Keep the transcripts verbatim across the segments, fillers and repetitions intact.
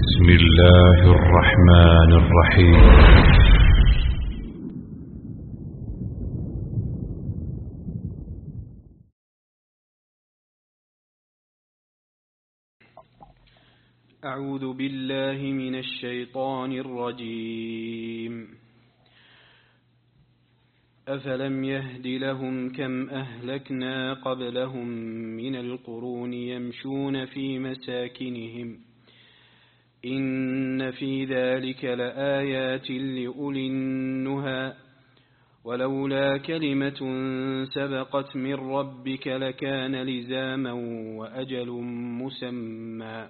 بسم الله الرحمن الرحيم. أعوذ بالله من الشيطان الرجيم. أفلم يهد لهم كم أهلكنا قبلهم من القرون يمشون في مساكنهم إن في ذلك لآيات لأولي النهى ولولا كلمة سبقت من ربك لكان لزاما وأجل مسمى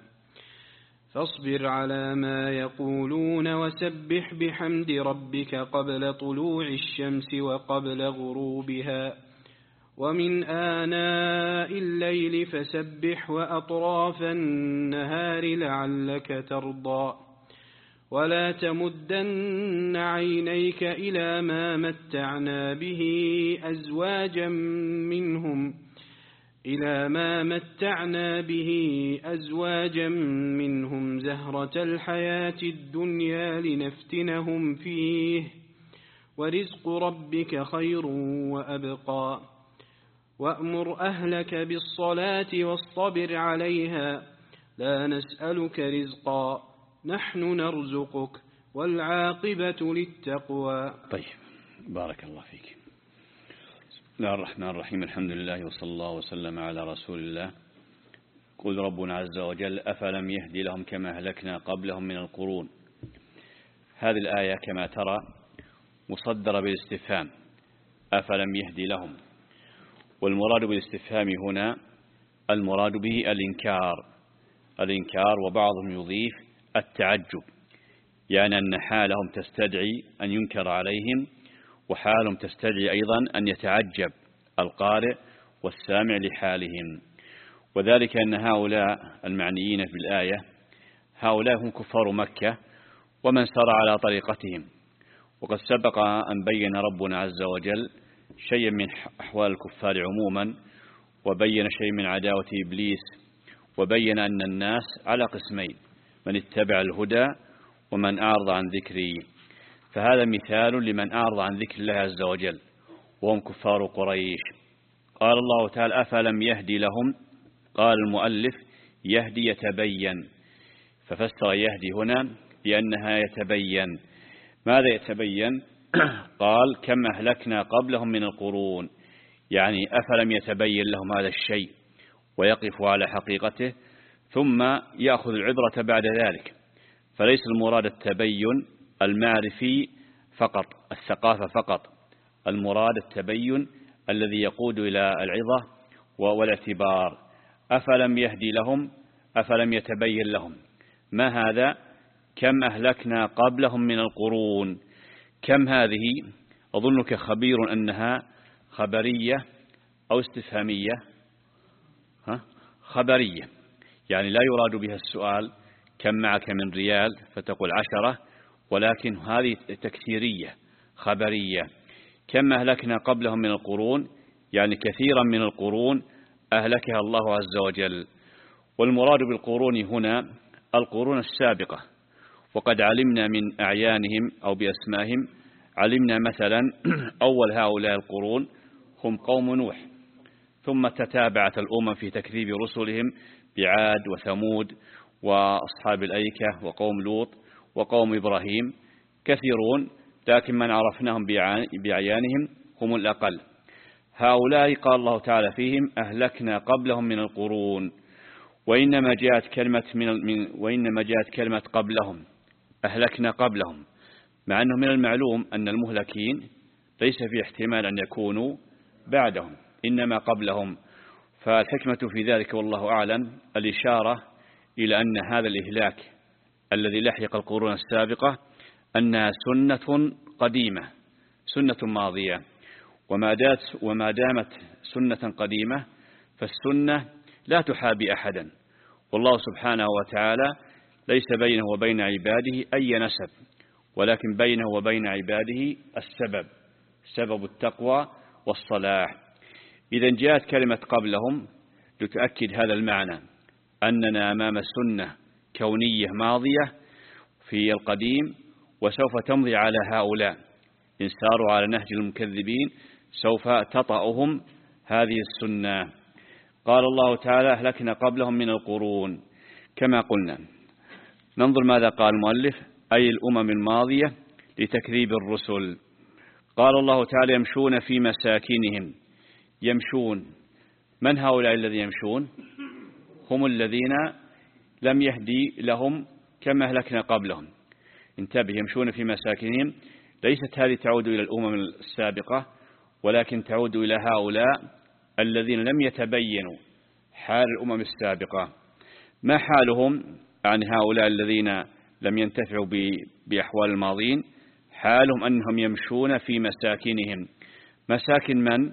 فاصبر على ما يقولون وسبح بحمد ربك قبل طلوع الشمس وقبل غروبها ومن آناء الليل فسبح وأطراف النهار لعلك ترضى ولا تمدن عينيك إلى ما متعنا به أزواجا منهم إلى ما متعنا به أزواجا منهم زهرة الحياة الدنيا لنفتنهم فيه ورزق ربك خير وأبقى وأمر أهلك بالصلاة واصطبر عليها لا نسألك رزقا نحن نرزقك والعاقبة للتقوى. طيب، بارك الله فيك. بسم الله الرحمن الرحيم. الحمد لله وصلى الله وسلم على رسول الله. قل ربنا عز وجل أفلم يهدي لهم كما أهلكنا قبلهم من القرون. هذه الآية كما ترى مصدرة بالاستفهام أفلم يهدي لهم، والمراد بالاستفهام هنا المراد به الإنكار الإنكار وبعضهم يضيف التعجب، يعني أن حالهم تستدعي أن ينكر عليهم وحالهم تستدعي أيضا أن يتعجب القارئ والسامع لحالهم. وذلك أن هؤلاء المعنيين في الآية هؤلاء هم كفار مكة ومن سار على طريقتهم، وقد سبق أن بين ربنا عز وجل شيئا من أحوال الكفار عموما، وبين شيء من عداوة إبليس، وبين أن الناس على قسمين: من اتبع الهدى ومن أعرض عن ذكري. فهذا مثال لمن أعرض عن ذكر الله عز وجل وهم كفار قريش. قال الله تعالى أفلم يهدي لهم، قال المؤلف يهدي يتبين، ففسر يهدي هنا بأنها يتبين. ماذا يتبين؟ قال كم أهلكنا قبلهم من القرون، يعني أفلم يتبين لهم هذا الشيء ويقف على حقيقته ثم يأخذ العبرة بعد ذلك. فليس المراد التبين المعرفي فقط، الثقافة فقط، المراد التبين الذي يقود إلى العظة والاعتبار. أفلم يهدي لهم، أفلم يتبين لهم. ما هذا؟ كم أهلكنا قبلهم من القرون. كم هذه؟ أظنك خبير أنها خبرية أو استفهامية. ها؟ خبرية، يعني لا يراد بها السؤال كم معك من ريال فتقول عشرة، ولكن هذه تكثيرية خبرية. كم أهلكنا قبلهم من القرون، يعني كثيرا من القرون أهلكها الله عز وجل. والمراد بالقرون هنا القرون السابقة، وقد علمنا من أعيانهم أو بأسمائهم، علمنا مثلا أول هؤلاء القرون هم قوم نوح، ثم تتابعت الأمم في تكذيب رسلهم بعاد وثمود وأصحاب الأيكة وقوم لوط وقوم إبراهيم، كثيرون، لكن من عرفناهم بعيانهم هم الأقل. هؤلاء قال الله تعالى فيهم أهلكنا قبلهم من القرون. وإنما جاءت كلمة من وإنما جاءت كلمة قبلهم، أهلكنا قبلهم، مع أنه من المعلوم أن المهلكين ليس في احتمال أن يكونوا بعدهم، إنما قبلهم. فالحكمة في ذلك والله أعلم الإشارة إلى أن هذا الإهلاك الذي لحق القرون السابقة أنها سنة قديمة، سنة ماضية، وما دامت سنة قديمة فالسنة لا تحابي أحدا، والله سبحانه وتعالى ليس بينه وبين عباده أي نسب، ولكن بينه وبين عباده السبب، سبب التقوى والصلاح. إذا جاءت كلمة قبلهم لتؤكد هذا المعنى، أننا أمام سنة كونية ماضية في القديم، وسوف تمضي على هؤلاء إن ساروا على نهج المكذبين، سوف تطأهم هذه السنة. قال الله تعالى: أهلكنا قبلهم من القرون. كما قلنا، ننظر ماذا قال المؤلف: أي الأمم الماضية لتكذيب الرسل. قال الله تعالى: يمشون في مساكنهم. يمشون، من هؤلاء الذين يمشون؟ هم الذين لم يهدي لهم كما أهلكنا قبلهم. انتبه، يمشون في مساكنهم، ليست هذه تعود إلى الأمم السابقة، ولكن تعود إلى هؤلاء الذين لم يتبينوا حال الأمم السابقة. ما حالهم عن هؤلاء الذين لم ينتفعوا بأحوال الماضين؟ حالهم أنهم يمشون في مساكنهم. مساكن من؟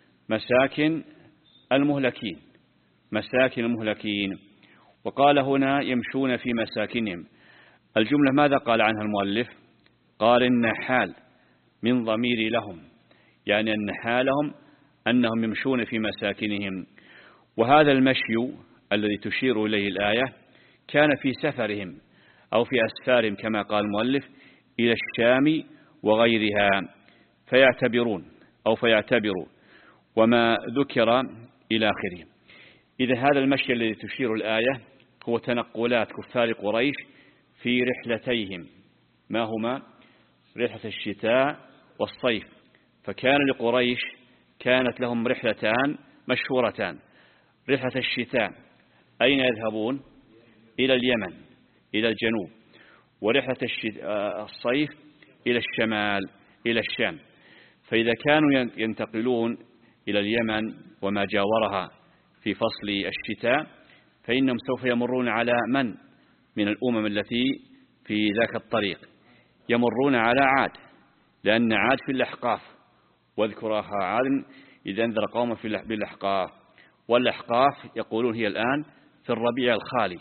مساكن المهلكين، مساكن المهلكين. وقال هنا يمشون في مساكنهم. الجملة ماذا قال عنها المؤلف؟ قال إن حال من ضمير لهم، يعني أن حالهم أنهم يمشون في مساكنهم. وهذا المشي الذي تشير إليه الآية كان في سفرهم أو في أسفارهم كما قال المؤلف إلى الشام وغيرها، فيعتبرون أو فيعتبروا وما ذكر إلى آخره. إذا هذا المشي الذي تشير الآية هو تنقلات كفار قريش في رحلتيهم، ما هما؟ رحلة الشتاء والصيف. فكان لقريش كانت لهم رحلتان مشهورتان. رحلة الشتاء أين يذهبون؟ إلى اليمن، إلى الجنوب. ورحلة الصيف إلى الشمال، إلى الشام. فإذا كانوا ينتقلون إلى اليمن وما جاورها في فصل الشتاء، فإنهم سوف يمرون على من من الأمم التي في ذاك الطريق؟ يمرون على عاد، لأن عاد في الأحقاف، واذكر أخا عاد إذا أنذر قوم بالأحقاف. والأحقاف يقولون هي الآن في الربيع الخالي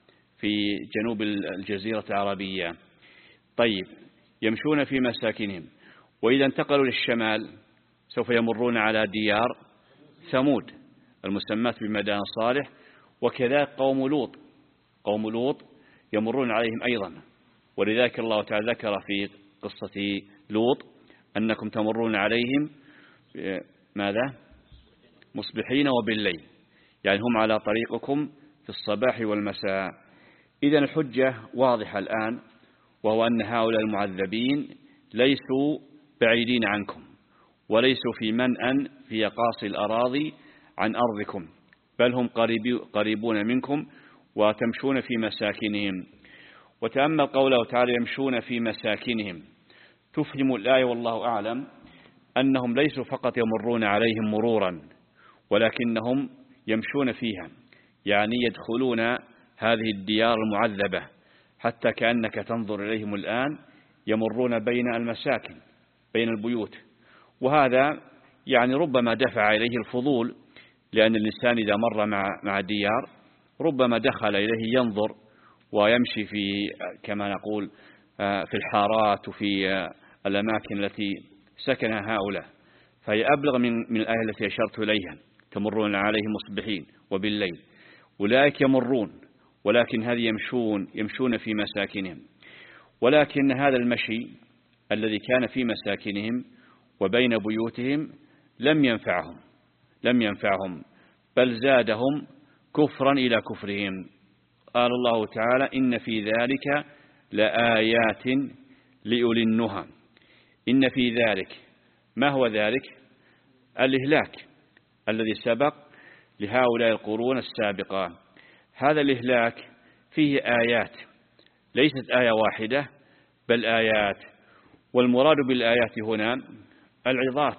في جنوب الجزيرة العربية. طيب، يمشون في مساكنهم. وإذا انتقلوا للشمال سوف يمرون على ديار ثمود المسماة بمدائن صالح، وكذلك قوم لوط، قوم لوط يمرون عليهم أيضا. ولذلك الله تعالى ذكر في قصة لوط أنكم تمرون عليهم ماذا؟ مصبحين وبالليل، يعني هم على طريقكم في الصباح والمساء. إذن الحجة واضحة الآن، وهو أن هؤلاء المعذبين ليسوا بعيدين عنكم، وليسوا في منأى في يقاصي الأراضي عن أرضكم، بل هم قريبون منكم وتمشون في مساكنهم. وتأمل قوله تعالى: يمشون في مساكنهم. تفهم الآية والله أعلم أنهم ليسوا فقط يمرون عليهم مرورا، ولكنهم يمشون فيها، يعني يدخلون هذه الديار المعذبة، حتى كأنك تنظر إليهم الآن يمرون بين المساكن، بين البيوت. وهذا يعني ربما دفع إليه الفضول، لأن الإنسان إذا مر مع مع ديار ربما دخل إليه ينظر ويمشي في كما نقول في الحارات وفي الأماكن التي سكنها هؤلاء. فهي أبلغ من من الآية التي أشرت إليها: تمرون عليهم مصبحين وبالليل. أولئك يمرون، ولكن هذه يمشون يمشون في مساكنهم. ولكن هذا المشي الذي كان في مساكنهم وبين بيوتهم لم ينفعهم لم ينفعهم بل زادهم كفرا إلى كفرهم. قال الله تعالى: إن في ذلك لآيات لأولي النهى. إن في ذلك، ما هو ذلك؟ الإهلاك الذي سبق لهؤلاء القرون السابقة. هذا الإهلاك فيه آيات، ليست آية واحدة بل آيات. والمراد بالآيات هنا العظات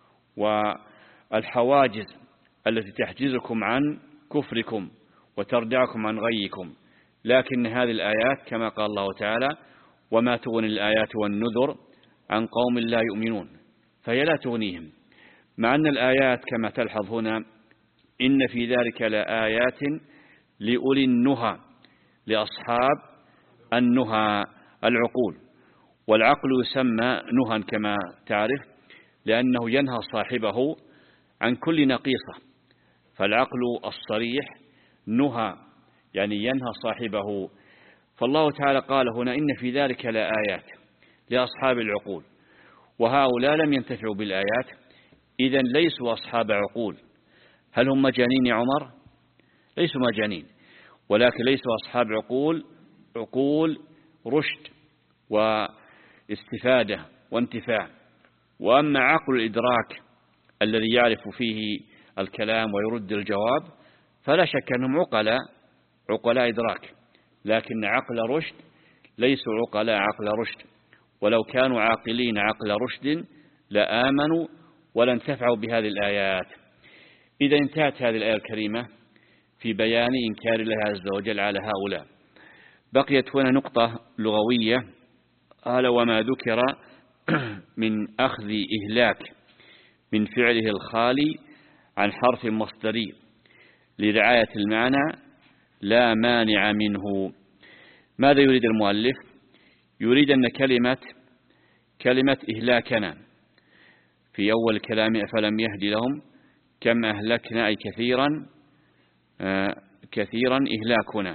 والحواجز التي تحجزكم عن كفركم وتردعكم عن غيكم. لكن هذه الآيات كما قال الله تعالى: وما تغني الآيات والنذر عن قوم لا يؤمنون، فهي لا تغنيهم. مع أن الآيات كما تلحظ هنا: إن في ذلك لآيات لأولي النهى، لأصحاب النهى العقول. والعقل يسمى نهى كما تعرف لأنه ينهى صاحبه عن كل نقيصة. فالعقل الصريح نهى، يعني ينهى صاحبه فالله تعالى قال هنا إن في ذلك لآيات لأصحاب العقول، وهؤلاء لم ينتفعوا بالآيات، إذن ليسوا أصحاب عقول. هل هم مجانين يا عمر؟ ليسوا مجانين، ولكن ليسوا أصحاب عقول، عقول رشد واستفادة وانتفاع. وأما عقل الإدراك الذي يعرف فيه الكلام ويرد الجواب فلا شك أنهم عقلاء عقلاء إدراك، لكن عقل رشد ليسوا عقلاء عقل رشد، ولو كانوا عاقلين عقل رشد لآمنوا ولا انتفعوا بهذه الآيات. إذا انتهت هذه الآية الكريمة في بيان إنكار الله عز وجل على هؤلاء. بقيت هنا نقطة لغوية، قال وما ذكر من أخذ إهلاك من فعله الخالي عن حرف مصدري لرعاية المعنى لا مانع منه. ماذا يريد المؤلف؟ يريد أن كلمة كلمة إهلاكنا في أول كلام أفلم يهدي لهم كم أهلكنا أي كثيرا آه كثيرا إهلاكنا،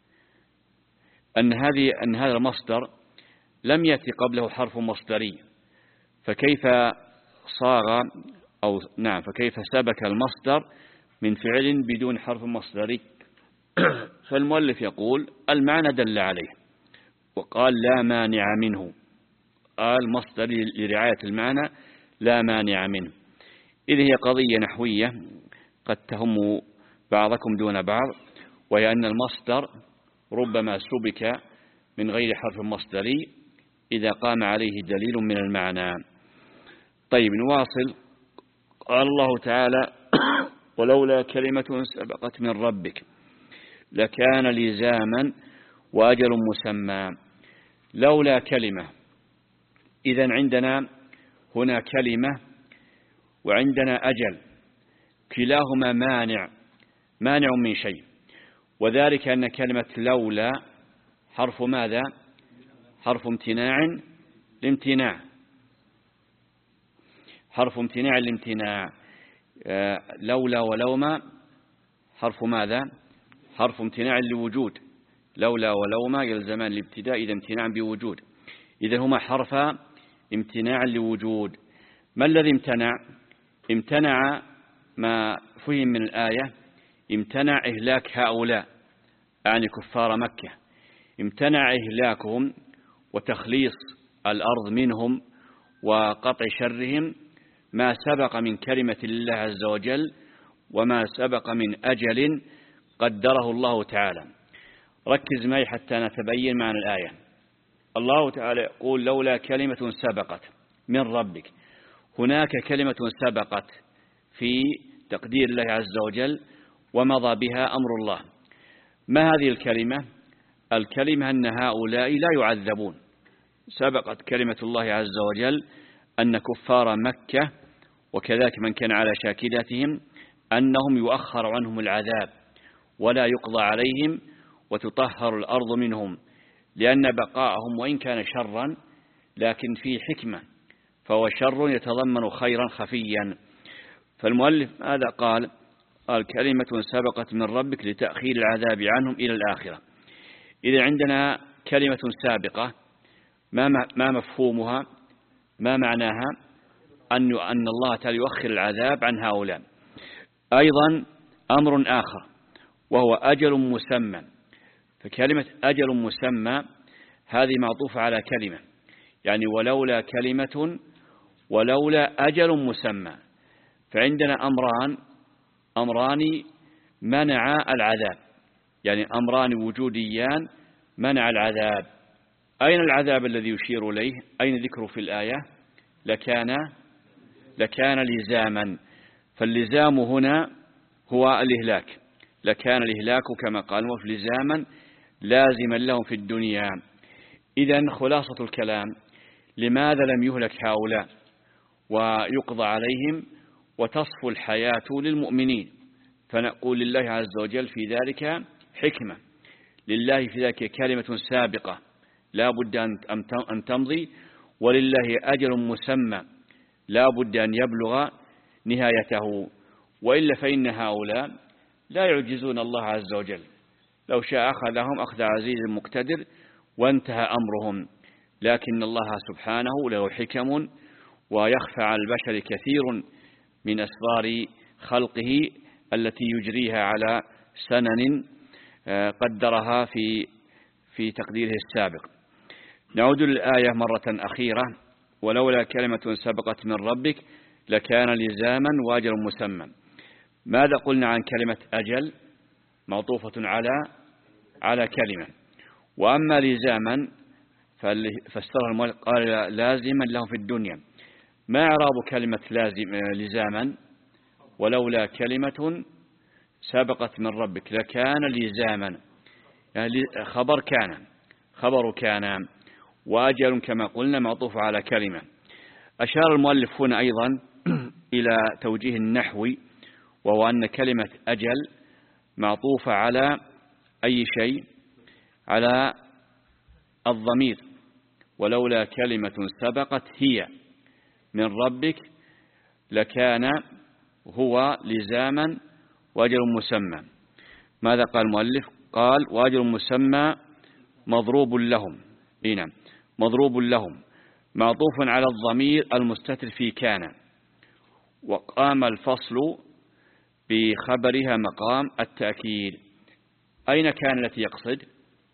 أن هذه أن هذا المصدر لم يأتي قبله حرف مصدري، فكيف صار أو نعم فكيف سبك المصدر من فعل بدون حرف مصدري؟ فالمؤلف يقول المعنى دل عليه وقال لا مانع منه، قال مصدر لرعاية المعنى لا مانع منه. إذ هي قضية نحوية قد تهم بعضكم دون بعض، وهي أن المصدر ربما سبك من غير حرف مصدري إذا قام عليه دليل من المعنى. طيب نواصل. قال الله تعالى ولولا كلمة سبقت من ربك لكان لزاما وأجل مسمى. لولا كلمة، إذن عندنا هنا كلمة وعندنا أجل، كلاهما مانع مانع من شيء، وذلك أن كلمة لولا حرف ماذا؟ حرف امتناع لامتناع، حرف امتناع لامتناع. لولا ولوما حرف ماذا؟ حرف امتناع لوجود، لولا ولوما يلزمان الابتداء إذا امتناع بوجود، إذا هما حرف امتناع لوجود. ما الذي امتنع؟ امتنع ما فهم من الآية، امتنع إهلاك هؤلاء يعني كفار مكة، امتنع إهلاكهم وتخليص الأرض منهم وقطع شرهم ما سبق من كلمة الله عز وجل وما سبق من أجل قدره الله تعالى. ركز معي حتى نتبين معنى الآية. الله تعالى يقول لولا كلمة سبقت من ربك، هناك كلمة سبقت في تقدير الله عز وجل ومضى بها أمر الله. ما هذه الكلمة؟ الكلمة أن هؤلاء لا يعذبون. سبقت كلمة الله عز وجل أن كفار مكة وكذلك من كان على شاكلتهم أنهم يؤخر عنهم العذاب ولا يقضى عليهم وتطهر الأرض منهم، لأن بقاءهم وإن كان شرا لكن فيه حكمة، فهو شر يتضمن خيرا خفيا. فالمؤلف ماذا قال؟ قال كلمة سبقت من ربك لتأخير العذاب عنهم إلى الآخرة. إذا عندنا كلمة سابقة ما مفهومها؟ ما معناها؟ أن أن الله تعالى يؤخر العذاب عن هؤلاء. أيضا أمر آخر وهو أجل مسمى، فكلمة أجل مسمى هذه معطوفة على كلمة، يعني ولولا كلمة ولولا أجل مسمى. فعندنا أمران أمران منع العذاب، يعني أمران وجوديان منع العذاب. أين العذاب الذي يشير إليه؟ أين ذكره في الآية؟ لكان لكان لزاما، فاللزام هنا هو الإهلاك، لكان الإهلاك كما قال وفي لزاما لازما لهم في الدنيا. إذن خلاصة الكلام لماذا لم يهلك هؤلاء ويقضى عليهم وتصفو الحياة للمؤمنين؟ فنقول لله عز وجل في ذلك حكمة، لله في ذلك كلمة سابقة لا بد أن تمضي، ولله أجل مسمى لا بد أن يبلغ نهايته، وإلا فإن هؤلاء لا يعجزون الله عز وجل، لو شاء أخذهم أخذ عزيز مقتدر وانتهى أمرهم، لكن الله سبحانه له حكم ويخفى على البشر كثير من أسرار خلقه التي يجريها على سنن قدرها في في تقديره السابق. نعود للآية مرة أخيرة: ولولا كلمة سبقت من ربك لكان لزاما وأجل مسمى. ماذا قلنا عن كلمة أجل؟ معطوفة على على كلمة. وأما لزاما فاسترى المؤلف قال لازما له في الدنيا. ما إعراب كلمة لازم لزاما؟ ولولا كلمة سبقت من ربك لكان لزاما، يعني خبر كان خبر كان وأجل كما قلنا معطوف على كلمة. أشار المؤلف هنا أيضا إلى توجيه النحوي، وهو أن كلمة أجل معطوفة على أي شيء؟ على الضمير. ولولا كلمة سبقت هي من ربك لكان هو لزاما وأجل مسمى. ماذا قال المؤلف؟ قال وأجل مسمى مضروب لهم. هنا مضروب لهم معطوف على الضمير المستتر في كان، وقام الفصل بخبرها مقام التأكيد. أين كان التي يقصد؟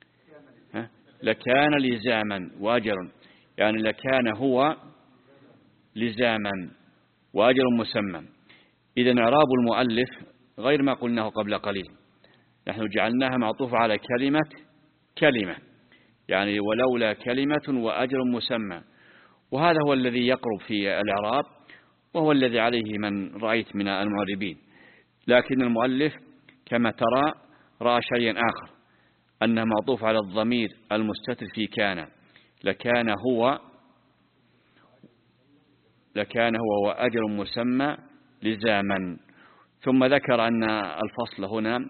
لكان لزاما وأجل، يعني لكان هو لزاما وأجل مسمى. إذن إعراب المؤلف غير ما قلناه قبل قليل، نحن جعلناها معطوفة على كلمة كلمة، يعني ولولا كلمة وأجل مسمى، وهذا هو الذي يقرب في الإعراب وهو الذي عليه من رأيت من المعربين. لكن المؤلف كما ترى رأى شيئا آخر، أنه معطوف على الضمير المستتر في كان لكان هو لكان هو وأجل مسمى لزاما. ثم ذكر أن الفصل هنا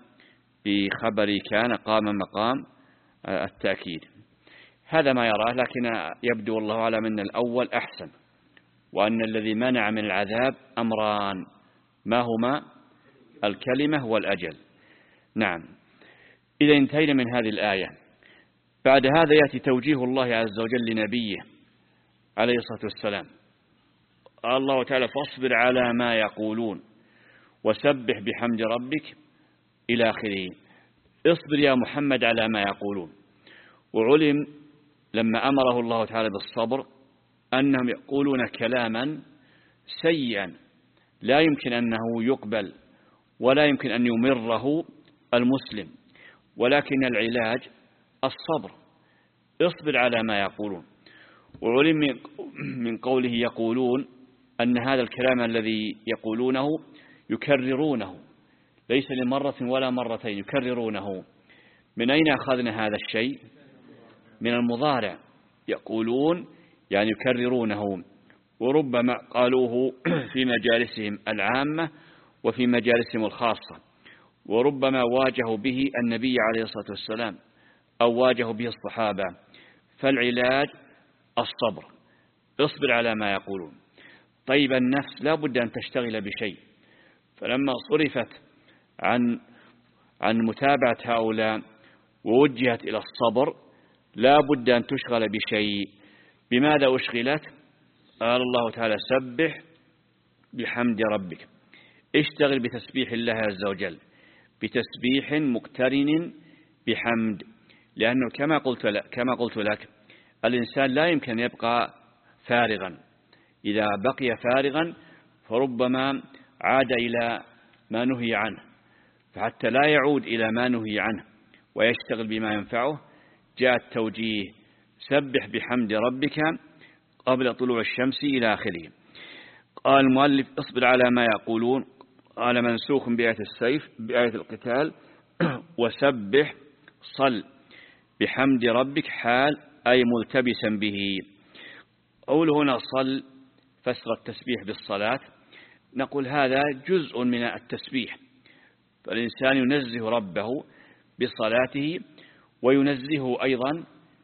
بخبر كان قام مقام التأكيد. هذا ما يراه، لكن يبدو الله أعلم أن الأول أحسن، وأن الذي منع من العذاب أمران، ما هما؟ الكلمة والأجل. نعم. إذا انتهينا من هذه الآية، بعد هذا يأتي توجيه الله عز وجل لنبيه عليه الصلاة والسلام. قال الله تعالى: فاصبر على ما يقولون وسبح بحمد ربك إلى آخره. اصبر يا محمد على ما يقولون. وعلم لما أمره الله تعالى بالصبر أنهم يقولون كلاما سيئا لا يمكن أنه يقبل ولا يمكن أن يمره المسلم، ولكن العلاج الصبر. اصبر على ما يقولون. وعلم من قوله يقولون أن هذا الكلام الذي يقولونه يكررونه، ليس لمرة ولا مرتين، يكررونه. من أين أخذنا هذا الشيء؟ من المضارع. يقولون يعني يكررونه، وربما قالوه في مجالسهم العامة وفي مجالسهم الخاصة، وربما واجهوا به النبي عليه الصلاة والسلام أو واجهوا به الصحابة. فالعلاج الصبر. اصبر على ما يقولون. طيب النفس لا بد أن تشتغل بشيء، فلما صرفت عن عن متابعة هؤلاء ووجهت إلى الصبر لا بد أن تشغل بشيء. بماذا أشغلت؟ قال الله تعالى: سبح بحمد ربك. اشتغل بتسبيح الله عز وجل، بتسبيح مقترن بحمد، لأنه كما قلت لك, كما قلت لك الإنسان لا يمكن أن يبقى فارغا. إذا بقي فارغا فربما عاد إلى ما نهي عنه، فحتى لا يعود إلى ما نهي عنه ويشتغل بما ينفعه جاء التوجيه: سبح بحمد ربك قبل طلوع الشمس إلى آخره. قال المؤلف: اصبر على ما يقولون، قال منسوخ بآية السيف بآية القتال. وسبح صل بحمد ربك حال أي ملتبسا به. قول هنا صل فسر التسبيح بالصلاة، نقول هذا جزء من التسبيح، فالإنسان ينزه ربه بصلاته وينزهه أيضا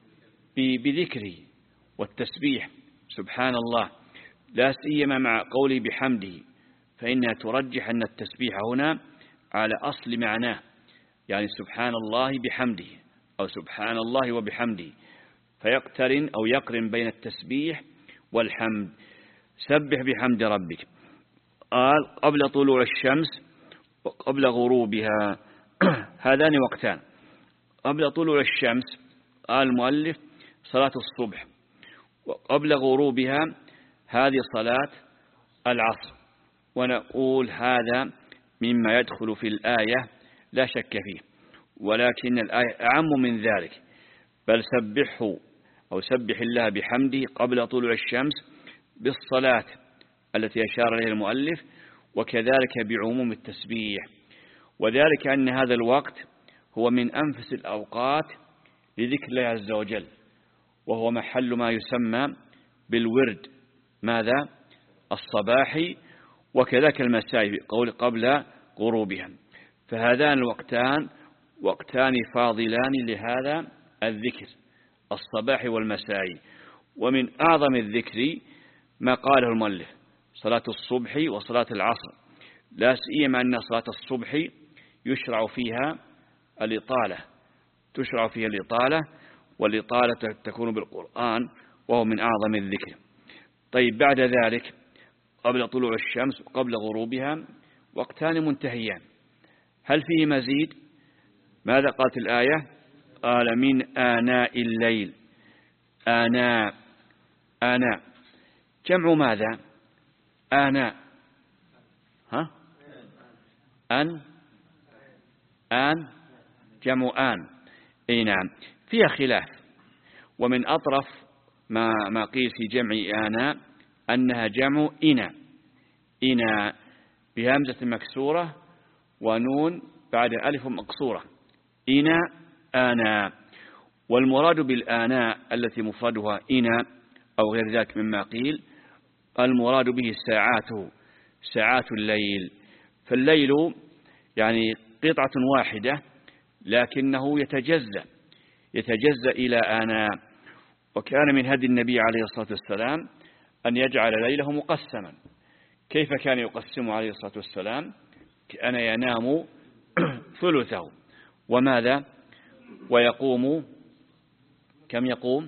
بذكره والتسبيح سبحان الله، لا سيما مع قوله بحمده، فإنها ترجح أن التسبيح هنا على أصل معناه يعني سبحان الله بحمده أو سبحان الله وبحمده، فيقترن أو يقرن بين التسبيح والحمد. سبح بحمد ربك. قال قبل طلوع الشمس وقبل غروبها، هذان وقتان. قبل طلوع الشمس قال المؤلف صلاة الصبح، وقبل غروبها هذه صلاة العصر. ونقول هذا مما يدخل في الآية لا شك فيه، ولكن الآية أعم من ذلك، بل سبحه أو سبح الله بحمده قبل طلوع الشمس بالصلاة التي أشار إليها المؤلف، وكذلك بعموم التسبيح. وذلك أن هذا الوقت هو من أنفس الأوقات لذكر الله عز وجل، وهو محل ما يسمى بالورد، ماذا؟ الصباحي، وكذلك المساء قول قبل غروبها. فهذان الوقتان وقتان فاضلان لهذا الذكر، الصباح والمساء. ومن أعظم الذكر ما قاله المؤلف صلاة الصبح وصلاة العصر، لا سيما أن صلاة الصبح يشرع فيها الإطالة، تشرع فيها الإطالة، والإطالة تكون بالقرآن، وهو من أعظم الذكر. طيب بعد ذلك قبل طلوع الشمس وقبل غروبها وقتان منتهيان، هل فيه مزيد؟ ماذا قالت الآية؟ قال من آناء الليل. آناء آناء جمع ماذا؟ آناء ها؟ أن آن جمع آن. أي نعم، فيها خلاف. ومن أطرف ما ما قيل في جمع آناء أنها جمع إنا، إنا بهمزة مكسورة ونون بعد ألف مقصورة، إنا آناء. والمراد بالآناء التي مفردها إنا أو غير ذلك مما قيل، المراد به ساعاته، ساعات الليل. فالليل يعني قطعة واحدة لكنه يتجزأ يتجزأ إلى آناء. وكان من هدي النبي عليه الصلاة والسلام أن يجعل ليله مقسما. كيف كان يقسم عليه الصلاة والسلام؟ كان ينام ثلثه، وماذا؟ ويقوم كم يقوم؟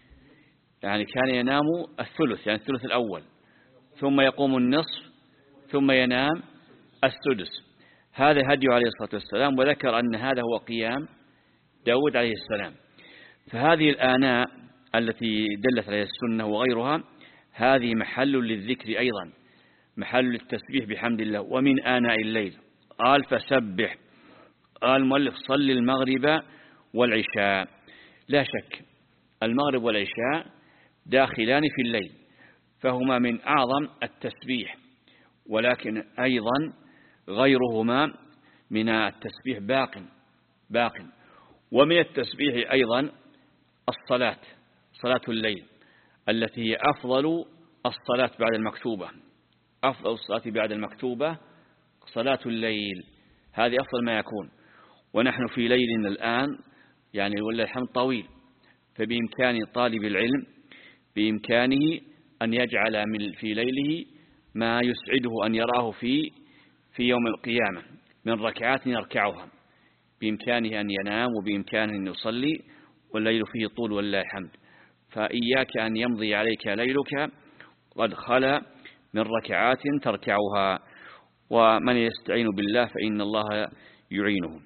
يعني كان ينام الثلث، يعني الثلث الأول، ثم يقوم النصف، ثم ينام السدس. هذا هدي عليه الصلاة والسلام. وذكر أن هذا هو قيام داود عليه السلام. فهذه الآناء التي دلت عليها السنة وغيرها، هذه محل للذكر أيضا، محل للتسبيح بحمد الله. ومن آناء الليل قال فسبح. قال المؤلف صل المغرب والعشاء. لا شك المغرب والعشاء داخلان في الليل، فهما من أعظم التسبيح، ولكن أيضا غيرهما من التسبيح باق باق. ومن التسبيح أيضا الصلاة، صلاة الليل التي هي أفضل الصلاة بعد المكتوبة. أفضل الصلاة بعد المكتوبة صلاة الليل، هذه أفضل ما يكون. ونحن في ليلنا الآن يعني ولله الحمد طويل، فبإمكان طالب العلم بإمكانه أن يجعل من في ليله ما يسعده أن يراه في في يوم القيامة من ركعات يركعها، بإمكانه أن ينام وبإمكانه أن يصلي، والليل فيه طول ولله الحمد. فإياك أن يمضي عليك ليلك قد خلا من ركعات تركعها، ومن يستعين بالله فإن الله يعينه.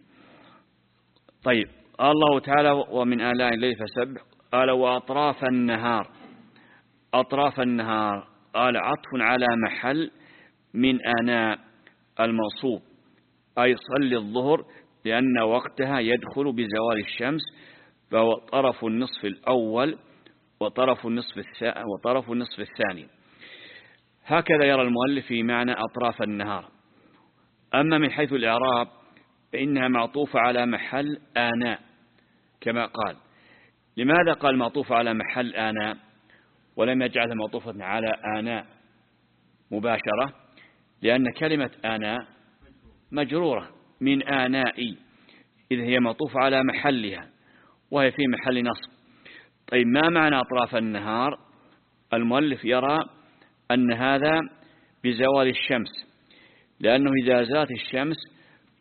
طيب قال الله تعالى ومن آلاء الليل فسبح. قال وأطراف النهار. أطراف النهار قال عطف على محل من آناء الموصوف، أي صل الظهر لأن وقتها يدخل بزوال الشمس، فهو طرف النصف الأول وطرف النصف الثاني وطرف النصف الثاني. هكذا يرى المؤلف في معنى أطراف النهار. أما من حيث الإعراب فإنها معطوفة على محل آناء كما قال. لماذا قال معطوفة على محل آناء ولم يجعلها معطوفة على آناء مباشرة؟ لأن كلمة آناء مجرورة من آناء، إذ هي معطوفة على محلها وهي في محل نصب. طيب ما معنى أطراف النهار؟ المؤلف يرى أن هذا بزوال الشمس، لأنه إذا زالت الشمس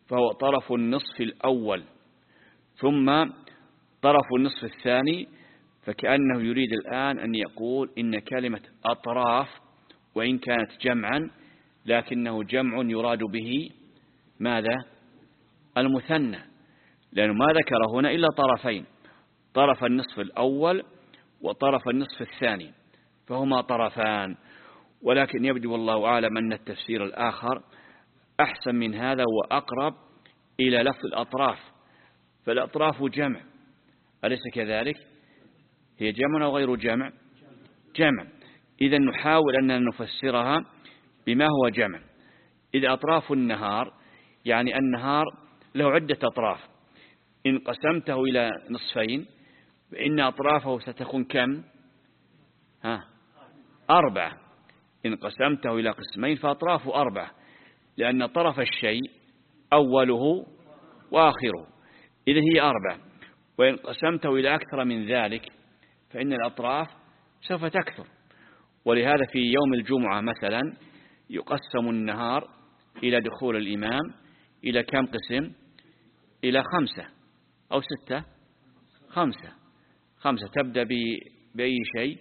فهو طرف النصف الأول ثم طرف النصف الثاني، فكأنه يريد الآن أن يقول إن كلمة أطراف وإن كانت جمعا لكنه جمع يراد به ماذا؟ المثنى، لأنه ما ذكر هنا إلا طرفين، طرف النصف الأول وطرف النصف الثاني، فهما طرفان. ولكن يبدو والله أعلم أن التفسير الآخر أحسن من هذا وأقرب إلى لفظ الأطراف، فالأطراف جمع، أليس كذلك؟ هي جمع أو غير جمع؟ جمع. إذا نحاول أن نفسرها بما هو جمع. إذا أطراف النهار يعني النهار له عدة أطراف، إن قسمته إلى نصفين فإن أطرافه ستكون كم؟ ها أربعة. إن قسمته إلى قسمين فأطرافه أربعة، لأن طرف الشيء أوله وآخره، إذن هي أربعة. وإن قسمته إلى أكثر من ذلك فإن الأطراف سوف تكثر. ولهذا في يوم الجمعة مثلا يقسم النهار إلى دخول الإمام إلى كم قسم؟ إلى خمسة أو ستة؟ خمسة. خمسة تبدأ بأي شيء؟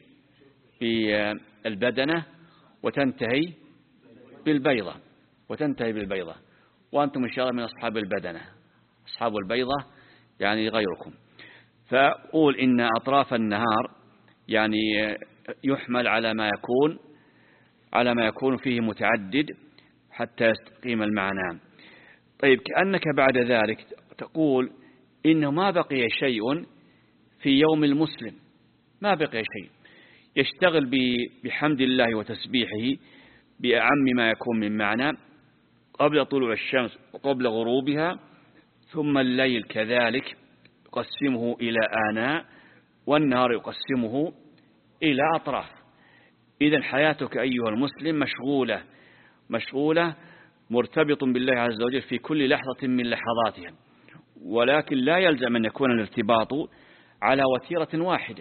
بالبدنة وتنتهي بالبيضة، وتنتهي بالبيضة، وأنتم إن شاء الله من أصحاب البدنة، أصحاب البيضة يعني غيركم. فأقول إن أطراف النهار يعني يحمل على ما يكون على ما يكون فيه متعدد حتى يستقيم المعنى. طيب كأنك بعد ذلك تقول إنه ما بقي شيء في يوم المسلم، ما بقي شيء، يشتغل بحمد الله وتسبيحه بأعم ما يكون من معنى قبل طلوع الشمس وقبل غروبها، ثم الليل كذلك يقسمه إلى آناء، والنهار يقسمه إلى أطراف. إذن حياتك أيها المسلم مشغولة مشغولة مرتبط بالله عز وجل في كل لحظة من لحظاتها، ولكن لا يلزم أن يكون الارتباط على وتيرة واحدة،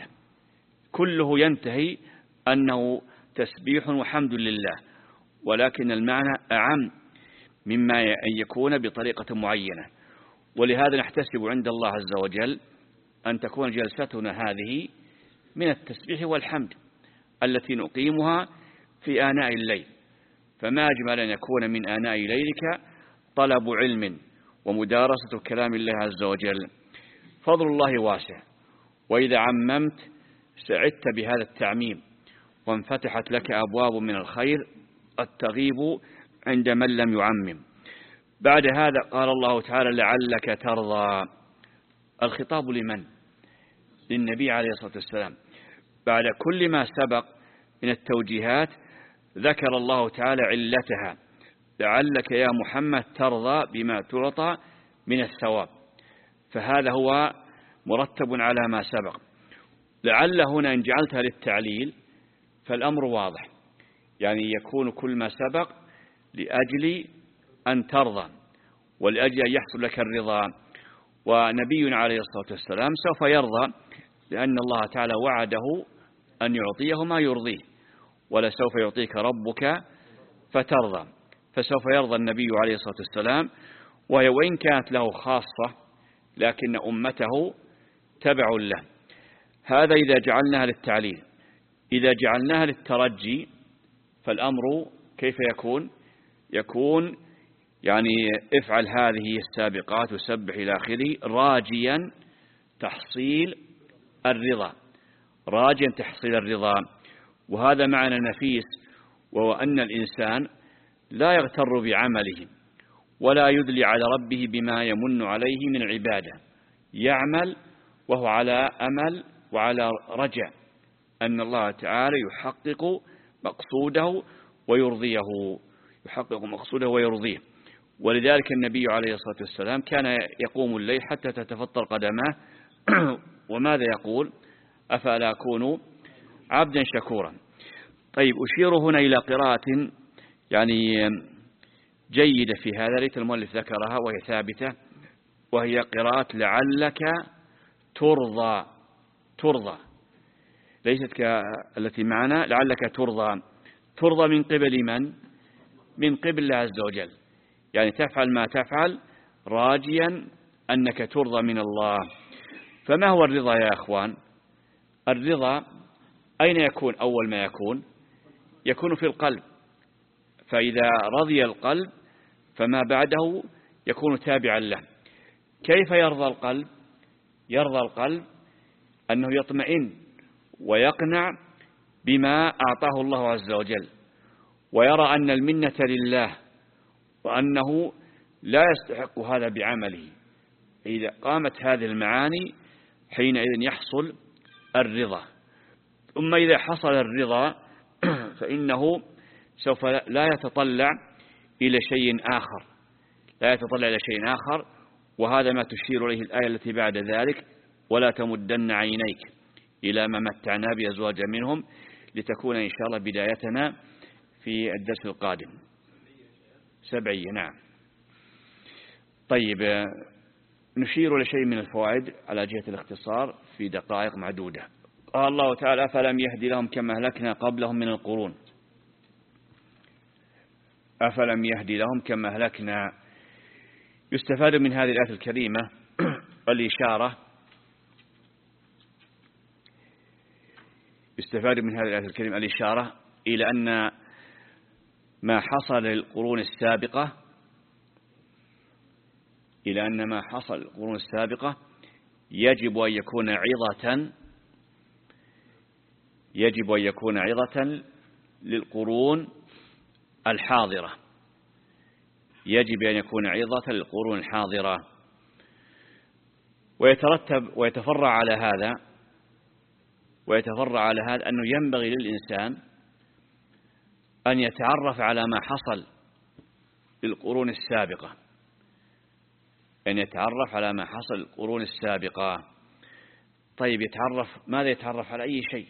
كله ينتهي أنه تسبيح وحمد لله، ولكن المعنى أعم مما أن يكون بطريقة معينة. ولهذا نحتسب عند الله عز وجل أن تكون جلستنا هذه من التسبيح والحمد التي نقيمها في آناء الليل، فما أجمل أن يكون من آناء ليلك طلب علم ومدارسة كلام الله عز وجل. فضل الله واسع، وإذا عممت سعدت بهذا التعميم وانفتحت لك أبواب من الخير قد تغيب عند من لم يعمم. بعد هذا قال الله تعالى لعلك ترضى. الخطاب لمن؟ للنبي عليه الصلاة والسلام. بعد كل ما سبق من التوجيهات ذكر الله تعالى علتها، لعلك يا محمد ترضى بما تعطى من الثواب، فهذا هو مرتب على ما سبق. لعل هنا إن جعلتها للتعليل فالأمر واضح، يعني يكون كل ما سبق لأجل أن ترضى ولأجل أن يحصل لك الرضا، ونبينا عليه الصلاة والسلام سوف يرضى لأن الله تعالى وعده أن يعطيه ما يرضيه، ولسوف يعطيك ربك فترضى، فسوف يرضى النبي عليه الصلاة والسلام، وهي وإن كانت له خاصة لكن أمته تبع له. هذا إذا جعلناها للتعليل. إذا جعلناها للترجي فالأمر كيف يكون؟ يكون يعني افعل هذه السابقات وسبح إلى آخره راجيا تحصيل الرضا، راجيا تحصيل الرضا. وهذا معنى نفيس، وهو أن الإنسان لا يغتر بعمله ولا يدلي على ربه بما يمن عليه من العبادة، يعمل وهو على أمل وعلى رجع أن الله تعالى يحقق مقصوده ويرضيه، يحقق مقصوده ويرضيه. ولذلك النبي عليه الصلاة والسلام كان يقوم الليل حتى تتفطر قدماه وماذا يقول؟ أفلا أكون عبدا شكورا. طيب أشير هنا إلى قراءة يعني جيدة في هذا، ليت المؤلف ذكرها وهي ثابتة، وهي قراءة لعلك ترضى. ترضى ليست كالتي معنا، لعلك ترضى. ترضى من قبل من؟ من قبل الله عز وجل، يعني تفعل ما تفعل راجيا أنك ترضى من الله. فما هو الرضا يا أخوان؟ الرضا أين يكون؟ أول ما يكون يكون في القلب، فإذا رضي القلب فما بعده يكون تابعا له. كيف يرضى القلب؟ يرضى القلب أنه يطمئن ويقنع بما أعطاه الله عز وجل، ويرى أن المنة لله وأنه لا يستحق هذا بعمله. إذا قامت هذه المعاني حينئذ يحصل الرضا. ثم إذا حصل الرضا فإنه سوف لا يتطلع إلى شيء آخر لا يتطلع إلى شيء آخر وهذا ما تشير إليه الآية التي بعد ذلك: ولا تمدن عينيك إلى ما متعنا بأزواج منهم، لتكون إن شاء الله بدايتنا في الدرس القادم. سبعية. نعم. طيب، نشير لشيء من الفوائد على جهة الاختصار في دقائق معدودة. قال الله تعالى: أفلم يهدي لهم كما أهلكنا قبلهم من القرون. أفلم يهدي لهم كما أهلكنا. يستفاد من هذه الآية الكريمة الإشارة يستفاد من هذه الآية الكريمة الإشارة إلى أن ما حصل للقرون السابقة إلى أن ما حصل للقرون السابقة يجب أن يكون عظة يجب أن يكون عظة للقرون الحاضرة يجب أن يكون عظة للقرون الحاضرة. ويترتب ويتفرع على هذا ويتفرع على هذا أنه ينبغي للإنسان أن يتعرف على ما حصل للقرون السابقة أن يتعرف على ما حصل للقرون السابقة. طيب، يتعرف ماذا؟ يتعرف على أي شيء؟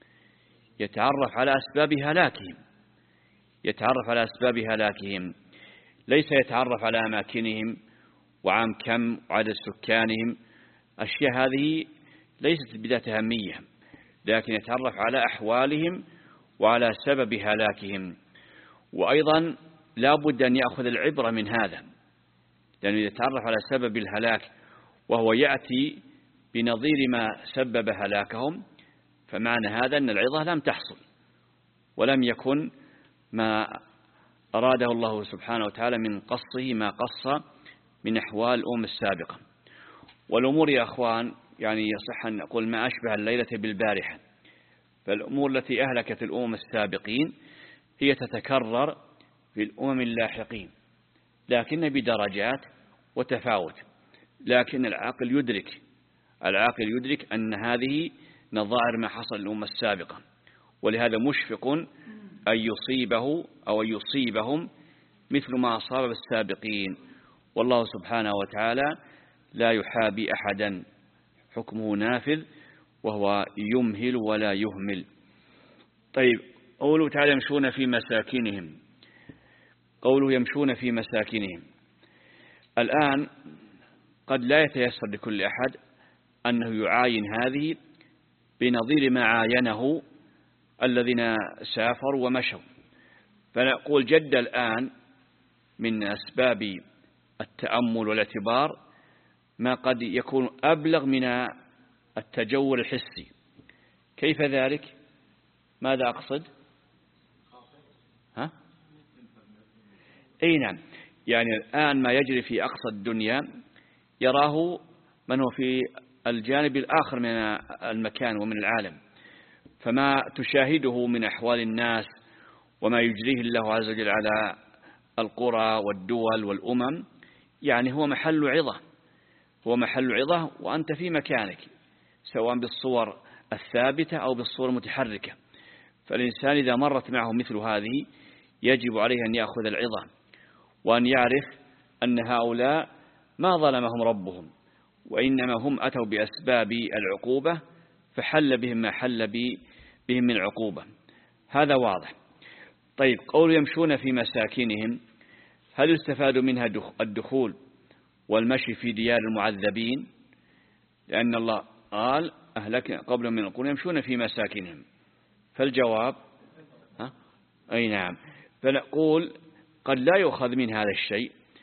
يتعرف على أسباب هلاكهم يتعرف على أسباب هلاكهم ليس يتعرف على أماكنهم وعام كم وعدد سكانهم. أشياء هذه ليست بذات أهمية، لكن يتعرف على أحوالهم وعلى سبب هلاكهم. وأيضا لا بد أن يأخذ العبرة من هذا، لأنه إذا يتعرف على سبب الهلاك وهو يأتي بنظير ما سبب هلاكهم فمعنى هذا أن العظة لم تحصل ولم يكن ما أراده الله سبحانه وتعالى من قصه ما قص من أحوال الأمم السابقة. والأمور يا أخوان يعني يصح أن نقول ما أشبه الليلة بالبارحة، فالأمور التي أهلكت الأمم السابقين هي تتكرر في الأمم اللاحقين، لكن بدرجات وتفاوت. لكن العاقل يدرك العاقل يدرك أن هذه نظائر ما حصل للأمم السابقة، ولهذا مشفق أن يصيبه أو أن يصيبهم مثل ما أصاب السابقين. والله سبحانه وتعالى لا يحابي أحدا، حكمه نافذ وهو يمهل ولا يهمل. طيب، قوله تعالى: يمشون في مساكنهم. قوله يمشون في مساكنهم، الآن قد لا يتيسر لكل أحد أنه يعاين هذه بنظير ما عاينه الذين سافروا ومشوا، فنقول جد الآن من أسباب التأمل والاعتبار ما قد يكون أبلغ من التجول الحسي. كيف ذلك؟ ماذا أقصد؟ ها؟ أي نعم، يعني الآن ما يجري في أقصى الدنيا يراه من هو في الجانب الآخر من المكان ومن العالم، فما تشاهده من أحوال الناس وما يجريه الله عز وجل على القرى والدول والأمم يعني هو محل عظة هو محل عظة وأنت في مكانك، سواء بالصور الثابتة أو بالصور المتحركة. فالإنسان إذا مرت معه مثل هذه يجب عليه أن يأخذ العظة وأن يعرف أن هؤلاء ما ظلمهم ربهم، وإنما هم أتوا بأسباب العقوبة فحل بهم ما حل بهم من العقوبة. هذا واضح. طيب، قول يمشون في مساكنهم، هل يستفاد منها الدخول والمشي في ديار المعذبين؟ لأن الله قال: أهلكنا قبلهم من القرون يمشون في مساكنهم. فالجواب ها؟ أي نعم. فنقول قد لا يؤخذ من هذا الشيء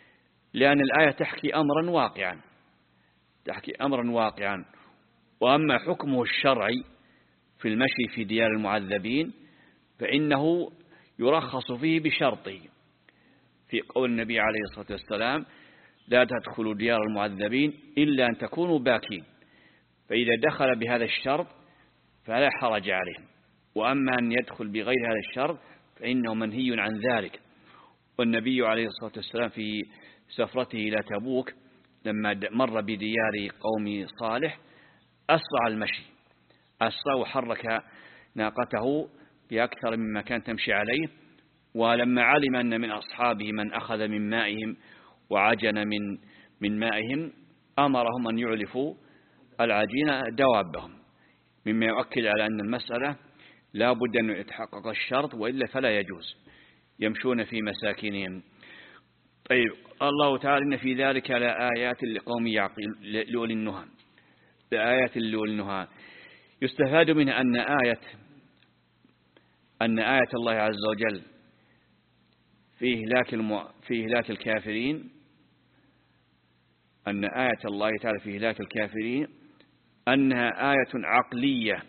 لأن الآية تحكي أمرا واقعا تحكي أمرا واقعا وأما حكمه الشرعي في المشي في ديار المعذبين فإنه يرخص فيه بشرطه في قول النبي عليه الصلاة والسلام لا تدخلوا ديار المعذبين إلا أن تكونوا باكين، فإذا دخل بهذا الشرط فلا حرج عليه، وأما أن يدخل بغير هذا الشرط فإنه منهي عن ذلك. والنبي عليه الصلاة والسلام في سفرته إلى تبوك لما مر بديار قوم صالح أسرع المشي أسرع وحرك ناقته بأكثر مما كان تمشي عليه، ولما علم أن من أصحابه من أخذ من مائهم وعجن من من مائهم أمرهم أن يعلفوا العجين دوابهم، مما يؤكد على أن المسألة لا بد أن يتحقق الشرط وإلا فلا يجوز يمشون في مساكنهم. طيب الله تعالى إن في ذلك لآيات لقوم يعقلون لأولي النهى لآيات لأولي النهى. يستفاد منها أن آية أن آية الله عز وجل في إهلاك الم... في إهلاك الكافرين أن آية الله تعالى في إهلاك الكافرين أنها آية عقلية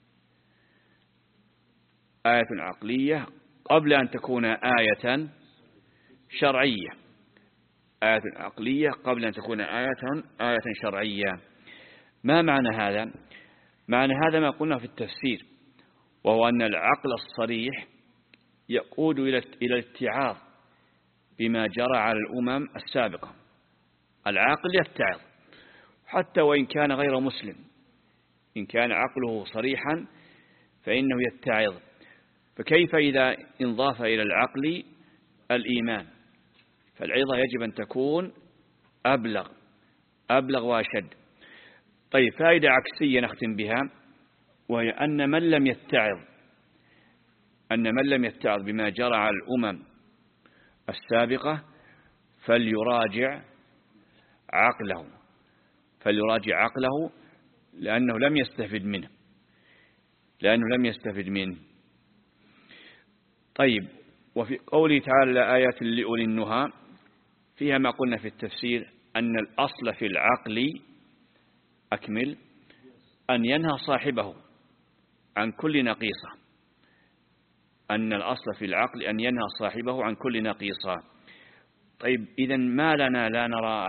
آية عقلية قبل أن تكون آية شرعية آية عقلية قبل أن تكون آية آية شرعية. ما معنى هذا؟ معنى هذا ما قلنا في التفسير، وهو أن العقل الصريح يقود إلى إلى الاتعاظ بما جرى على الأمم السابقة. العاقل يتعظ حتى وإن كان غير مسلم، إن كان عقله صريحا فإنه يتعظ. فكيف إذا انضاف إلى العقل الإيمان؟ فالعظة يجب أن تكون أبلغ أبلغ وأشد. طيب فائدة عكسية نختم بها، وهي أن من لم يتعظ أن من لم يتعظ بما جرى على الأمم السابقة فليراجع عقله فليراجع عقله لأنه لم يستفد منه لأنه لم يستفد منه. طيب وفي قوله تعالى آيات لأولي النهى فيها ما قلنا في التفسير أن الأصل في العقل أكمل أن ينهى صاحبه عن كل نقيصة أن الأصل في العقل أن ينهى صاحبه عن كل نقيصة. طيب إذن ما لنا لا نرى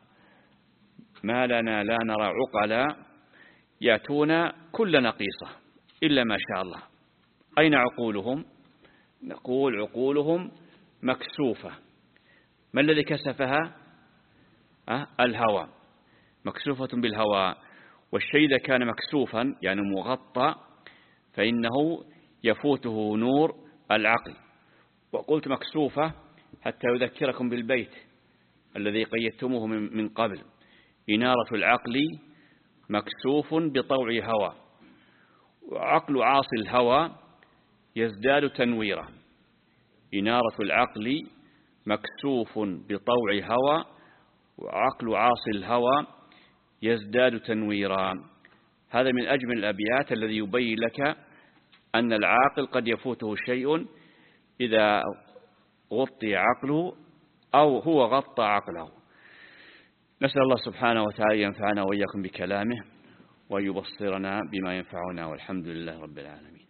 ما لنا لا نرى عقلاء يأتون كل نقيصة إلا ما شاء الله. أين عقولهم؟ نقول عقولهم مكسوفة. ما الذي كسفها؟ أه؟ الهوى، مكسوفة بالهوى. والشيء إذا كان مكسوفا يعني مغطى فإنه يفوته نور العقل. وقلت مكسوفة حتى يذكركم بالبيت الذي قيدتموه من قبل: إنارة العقل مكسوف بطوع هوى، وعقل عاصي الهوى يزداد تنويرا. إنارة العقل مكسوف بطوع هوى، وعقل عاصي الهوى يزداد تنويرا. هذا من أجمل الأبيات الذي يبين لك أن العاقل قد يفوته شيء إذا غطي عقله أو هو غطى عقله. نسأل الله سبحانه وتعالى ينفعنا وإياكم بكلامه ويبصرنا بما ينفعنا، والحمد لله رب العالمين.